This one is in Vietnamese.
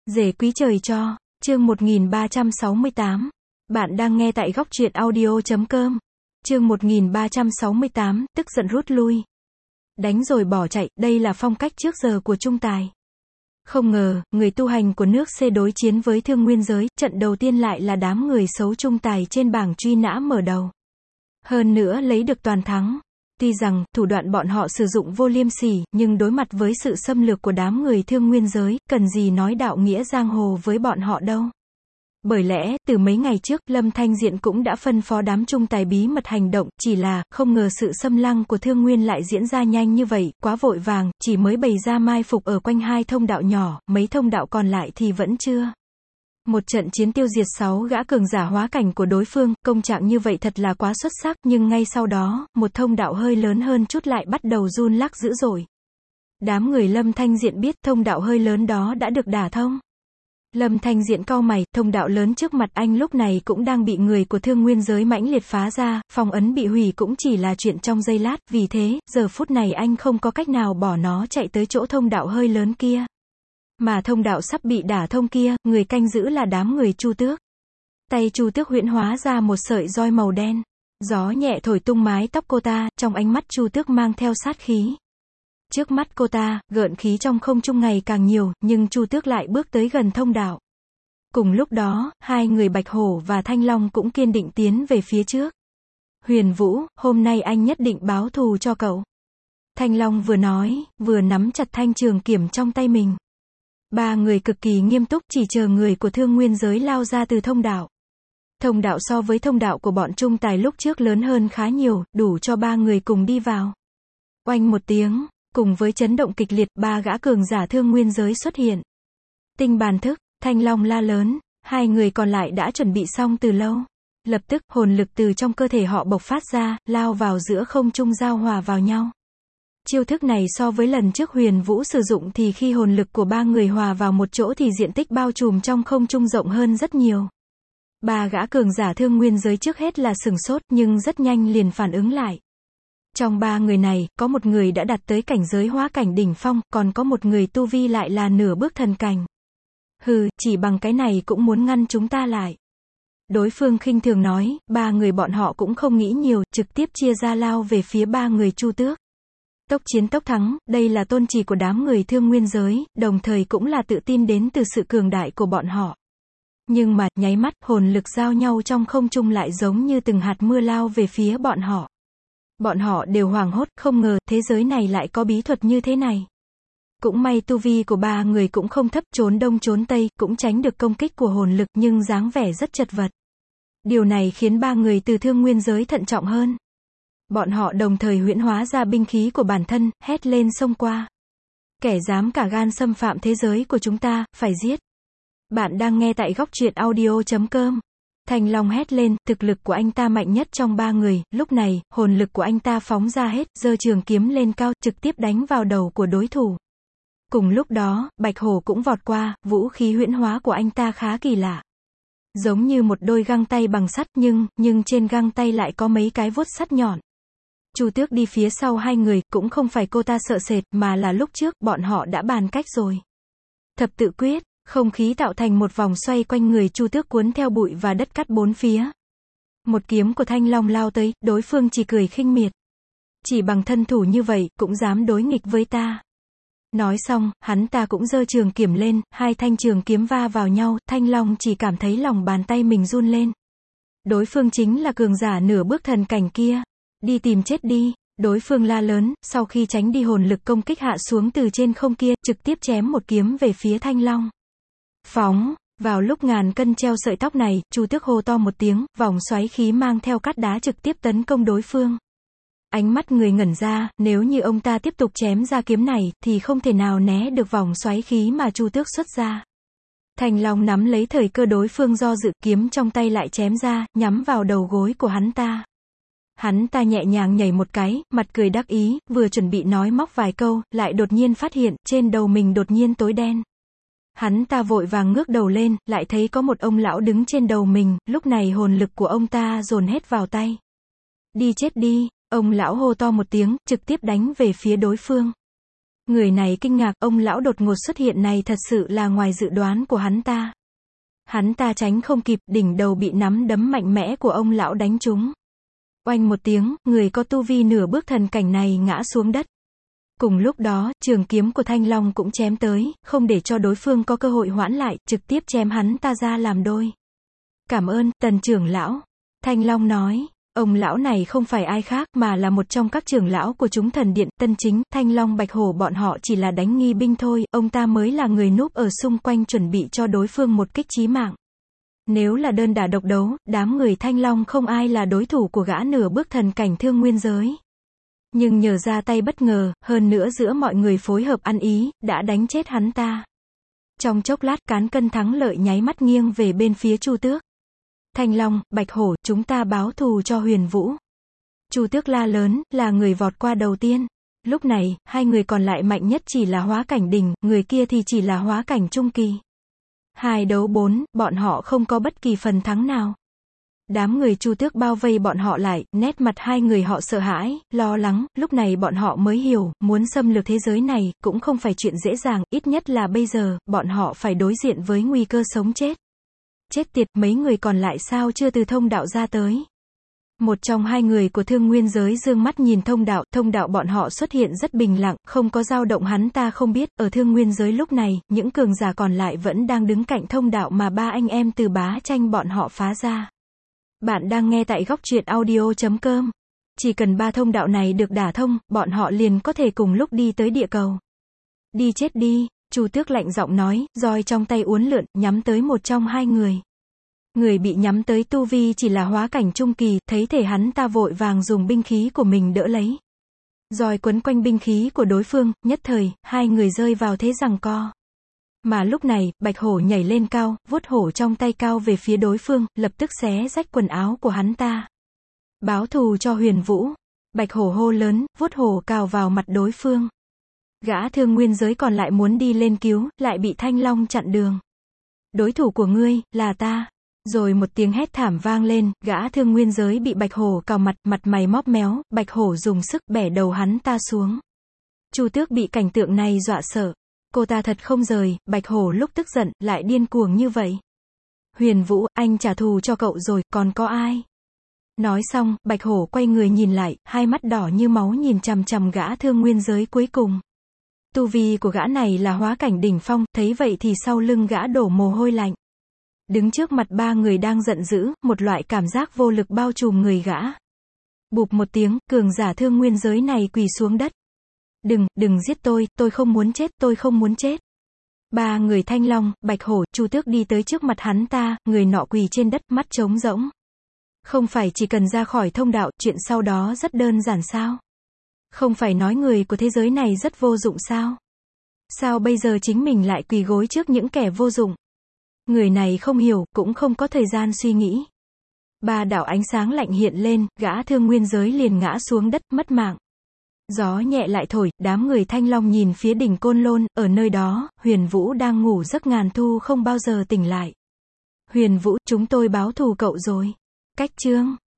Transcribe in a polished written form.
Rể quý trời cho, chương 1368. Bạn đang nghe tại góc truyện audio.com. Chương 1368, tức giận rút lui. Đánh rồi bỏ chạy, đây là phong cách trước giờ của Trung Tài. Không ngờ, người tu hành của nước C đối chiến với Thương Nguyên giới, trận đầu tiên lại là đám người xấu Trung Tài trên bảng truy nã mở đầu. Hơn nữa lấy được toàn thắng. Tuy rằng, thủ đoạn bọn họ sử dụng vô liêm sỉ, nhưng đối mặt với sự xâm lược của đám người Thương Nguyên giới, cần gì nói đạo nghĩa giang hồ với bọn họ đâu. Bởi lẽ, từ mấy ngày trước, Lâm Thanh Diện cũng đã phân phó đám Trung Tài bí mật hành động, chỉ là, không ngờ sự xâm lăng của Thương Nguyên lại diễn ra nhanh như vậy, quá vội vàng, chỉ mới bày ra mai phục ở quanh hai thông đạo nhỏ, mấy thông đạo còn lại thì vẫn chưa. Một trận chiến tiêu diệt 6 gã cường giả hóa cảnh của đối phương, công trạng như vậy thật là quá xuất sắc, nhưng ngay sau đó, một thông đạo hơi lớn hơn chút lại bắt đầu run lắc dữ dội. Đám người Lâm Thanh Diện biết thông đạo hơi lớn đó đã được đả thông. Lâm Thanh Diện cau mày, thông đạo lớn trước mặt anh lúc này cũng đang bị người của Thương Nguyên giới mãnh liệt phá ra, phong ấn bị hủy cũng chỉ là chuyện trong giây lát, vì thế, giờ phút này anh không có cách nào bỏ nó chạy tới chỗ thông đạo hơi lớn kia. Mà thông đạo sắp bị đả thông kia, người canh giữ là đám người Chu Tước. Tay Chu Tước huyễn hóa ra một sợi roi màu đen. Gió nhẹ thổi tung mái tóc cô ta, trong ánh mắt Chu Tước mang theo sát khí. Trước mắt cô ta, gợn khí trong không trung ngày càng nhiều, nhưng Chu Tước lại bước tới gần thông đạo. Cùng lúc đó, hai người Bạch Hổ và Thanh Long cũng kiên định tiến về phía trước. Huyền Vũ, hôm nay anh nhất định báo thù cho cậu. Thanh Long vừa nói, vừa nắm chặt thanh trường kiếm trong tay mình. Ba người cực kỳ nghiêm túc chỉ chờ người của Thương Nguyên giới lao ra từ thông đạo. Thông đạo so với thông đạo của bọn Trung Tài lúc trước lớn hơn khá nhiều, đủ cho ba người cùng đi vào. Oanh một tiếng, cùng với chấn động kịch liệt, ba gã cường giả Thương Nguyên giới xuất hiện. Tinh bàn thức, Thanh Long la lớn, hai người còn lại đã chuẩn bị xong từ lâu. Lập tức, hồn lực từ trong cơ thể họ bộc phát ra, lao vào giữa không trung giao hòa vào nhau. Chiêu thức này so với lần trước Huyền Vũ sử dụng thì khi hồn lực của ba người hòa vào một chỗ thì diện tích bao trùm trong không trung rộng hơn rất nhiều. Ba gã cường giả Thương Nguyên giới trước hết là sửng sốt nhưng rất nhanh liền phản ứng lại. Trong ba người này, có một người đã đạt tới cảnh giới hóa cảnh đỉnh phong, còn có một người tu vi lại là nửa bước thần cảnh. Hừ, chỉ bằng cái này cũng muốn ngăn chúng ta lại. Đối phương khinh thường nói, ba người bọn họ cũng không nghĩ nhiều, trực tiếp chia ra lao về phía ba người Chu Tước. Tốc chiến tốc thắng, đây là tôn chỉ của đám người Thương Nguyên giới, đồng thời cũng là tự tin đến từ sự cường đại của bọn họ. Nhưng mà, nháy mắt, hồn lực giao nhau trong không trung lại giống như từng hạt mưa lao về phía bọn họ. Bọn họ đều hoảng hốt, không ngờ, thế giới này lại có bí thuật như thế này. Cũng may tu vi của ba người cũng không thấp, trốn đông trốn tây, cũng tránh được công kích của hồn lực, nhưng dáng vẻ rất chật vật. Điều này khiến ba người từ Thương Nguyên giới thận trọng hơn. Bọn họ đồng thời huyễn hóa ra binh khí của bản thân, hét lên xông qua. Kẻ dám cả gan xâm phạm thế giới của chúng ta, phải giết. Bạn đang nghe tại góc truyện audio.com. Thanh Long hét lên, thực lực của anh ta mạnh nhất trong ba người, lúc này, hồn lực của anh ta phóng ra hết, giơ trường kiếm lên cao, trực tiếp đánh vào đầu của đối thủ. Cùng lúc đó, Bạch Hổ cũng vọt qua, vũ khí huyễn hóa của anh ta khá kỳ lạ. Giống như một đôi găng tay bằng sắt nhưng trên găng tay lại có mấy cái vuốt sắt nhọn. Chu Tước đi phía sau hai người, cũng không phải cô ta sợ sệt, mà là lúc trước, bọn họ đã bàn cách rồi. Thập tự quyết, không khí tạo thành một vòng xoay quanh người Chu Tước cuốn theo bụi và đất cát bốn phía. Một kiếm của Thanh Long lao tới, đối phương chỉ cười khinh miệt. Chỉ bằng thân thủ như vậy, cũng dám đối nghịch với ta. Nói xong, hắn ta cũng giơ trường kiếm lên, hai thanh trường kiếm va vào nhau, Thanh Long chỉ cảm thấy lòng bàn tay mình run lên. Đối phương chính là cường giả nửa bước thần cảnh kia. Đi tìm chết đi, đối phương la lớn, sau khi tránh đi hồn lực công kích hạ xuống từ trên không kia, trực tiếp chém một kiếm về phía Thanh Long. Phóng, vào lúc ngàn cân treo sợi tóc này, Chu Tước hô to một tiếng, vòng xoáy khí mang theo cát đá trực tiếp tấn công đối phương. Ánh mắt người ngẩn ra, nếu như ông ta tiếp tục chém ra kiếm này, thì không thể nào né được vòng xoáy khí mà Chu Tước xuất ra. Thanh Long nắm lấy thời cơ đối phương do dự, kiếm trong tay lại chém ra, nhắm vào đầu gối của hắn ta. Hắn ta nhẹ nhàng nhảy một cái, mặt cười đắc ý, vừa chuẩn bị nói móc vài câu, lại đột nhiên phát hiện, trên đầu mình đột nhiên tối đen. Hắn ta vội vàng ngước đầu lên, lại thấy có một ông lão đứng trên đầu mình, lúc này hồn lực của ông ta dồn hết vào tay. Đi chết đi, ông lão hô to một tiếng, trực tiếp đánh về phía đối phương. Người này kinh ngạc, ông lão đột ngột xuất hiện này thật sự là ngoài dự đoán của hắn ta. Hắn ta tránh không kịp, đỉnh đầu bị nắm đấm mạnh mẽ của ông lão đánh trúng. Oanh một tiếng, người có tu vi nửa bước thần cảnh này ngã xuống đất. Cùng lúc đó, trường kiếm của Thanh Long cũng chém tới, không để cho đối phương có cơ hội hoãn lại, trực tiếp chém hắn ta ra làm đôi. Cảm ơn, Tần trưởng lão. Thanh Long nói, ông lão này không phải ai khác mà là một trong các trưởng lão của chúng thần điện, Tân Chính, Thanh Long Bạch Hổ bọn họ chỉ là đánh nghi binh thôi, ông ta mới là người núp ở xung quanh chuẩn bị cho đối phương một kích chí mạng. Nếu là đơn đả độc đấu, đám người Thanh Long không ai là đối thủ của gã nửa bước thần cảnh Thương Nguyên giới. Nhưng nhờ ra tay bất ngờ, hơn nữa giữa mọi người phối hợp ăn ý, đã đánh chết hắn ta. Trong chốc lát, cán cân thắng lợi nháy mắt nghiêng về bên phía Chu Tước. Thanh Long, Bạch Hổ, chúng ta báo thù cho Huyền Vũ. Chu Tước la lớn, là người vọt qua đầu tiên. Lúc này, hai người còn lại mạnh nhất chỉ là hóa cảnh đỉnh, người kia thì chỉ là hóa cảnh trung kỳ. 2 đấu 4, bọn họ không có bất kỳ phần thắng nào. Đám người Chu Tước bao vây bọn họ lại, nét mặt hai người họ sợ hãi, lo lắng, lúc này bọn họ mới hiểu, muốn xâm lược thế giới này, cũng không phải chuyện dễ dàng, ít nhất là bây giờ, bọn họ phải đối diện với nguy cơ sống chết. Chết tiệt, mấy người còn lại sao chưa từ thông đạo ra tới. Một trong hai người của Thương Nguyên giới dương mắt nhìn thông đạo bọn họ xuất hiện rất bình lặng, không có dao động hắn ta không biết, ở Thương Nguyên giới lúc này, những cường giả còn lại vẫn đang đứng cạnh thông đạo mà ba anh em từ Bá Tranh bọn họ phá ra. Bạn đang nghe tại góc truyện audio.com. Chỉ cần 3 thông đạo này được đả thông, bọn họ liền có thể cùng lúc đi tới địa cầu. Đi chết đi, Chu Tước lạnh giọng nói, roi trong tay uốn lượn, nhắm tới một trong hai người. Người bị nhắm tới tu vi chỉ là hóa cảnh trung kỳ, thấy thể hắn ta vội vàng dùng binh khí của mình đỡ lấy. Roi quấn quanh binh khí của đối phương, nhất thời, hai người rơi vào thế giằng co. Mà lúc này, Bạch Hổ nhảy lên cao, vuốt hổ trong tay cao về phía đối phương, lập tức xé rách quần áo của hắn ta. Báo thù cho Huyền Vũ. Bạch Hổ hô lớn, vuốt hổ cào vào mặt đối phương. Gã Thương Nguyên giới còn lại muốn đi lên cứu, lại bị Thanh Long chặn đường. Đối thủ của ngươi, là ta. Rồi một tiếng hét thảm vang lên, gã Thương Nguyên giới bị Bạch Hổ cào mặt mày móp méo, Bạch Hổ dùng sức bẻ đầu hắn ta xuống. Chu Tước bị cảnh tượng này dọa sợ. Cô ta thật không rời, Bạch Hổ lúc tức giận, lại điên cuồng như vậy. Huyền Vũ, anh trả thù cho cậu rồi, còn có ai? Nói xong, Bạch Hổ quay người nhìn lại, hai mắt đỏ như máu nhìn chằm chằm gã Thương Nguyên giới cuối cùng. Tu vi của gã này là hóa cảnh đỉnh phong, thấy vậy thì sau lưng gã đổ mồ hôi lạnh. Đứng trước mặt ba người đang giận dữ, một loại cảm giác vô lực bao trùm người gã. Bụp một tiếng, cường giả Thương Nguyên giới này quỳ xuống đất. Đừng giết tôi không muốn chết, tôi không muốn chết. Ba người Thanh Long, Bạch Hổ, Chu Tước đi tới trước mặt hắn ta, người nọ quỳ trên đất, mắt trống rỗng. Không phải chỉ cần ra khỏi thông đạo, chuyện sau đó rất đơn giản sao? Không phải nói người của thế giới này rất vô dụng sao? Sao bây giờ chính mình lại quỳ gối trước những kẻ vô dụng? Người này không hiểu, cũng không có thời gian suy nghĩ. Ba đạo ánh sáng lạnh hiện lên, gã Thương Nguyên giới liền ngã xuống đất, mất mạng. Gió nhẹ lại thổi, đám người Thanh Long nhìn phía đỉnh Côn Lôn, ở nơi đó, Huyền Vũ đang ngủ giấc ngàn thu không bao giờ tỉnh lại. Huyền Vũ, chúng tôi báo thù cậu rồi. Cách chương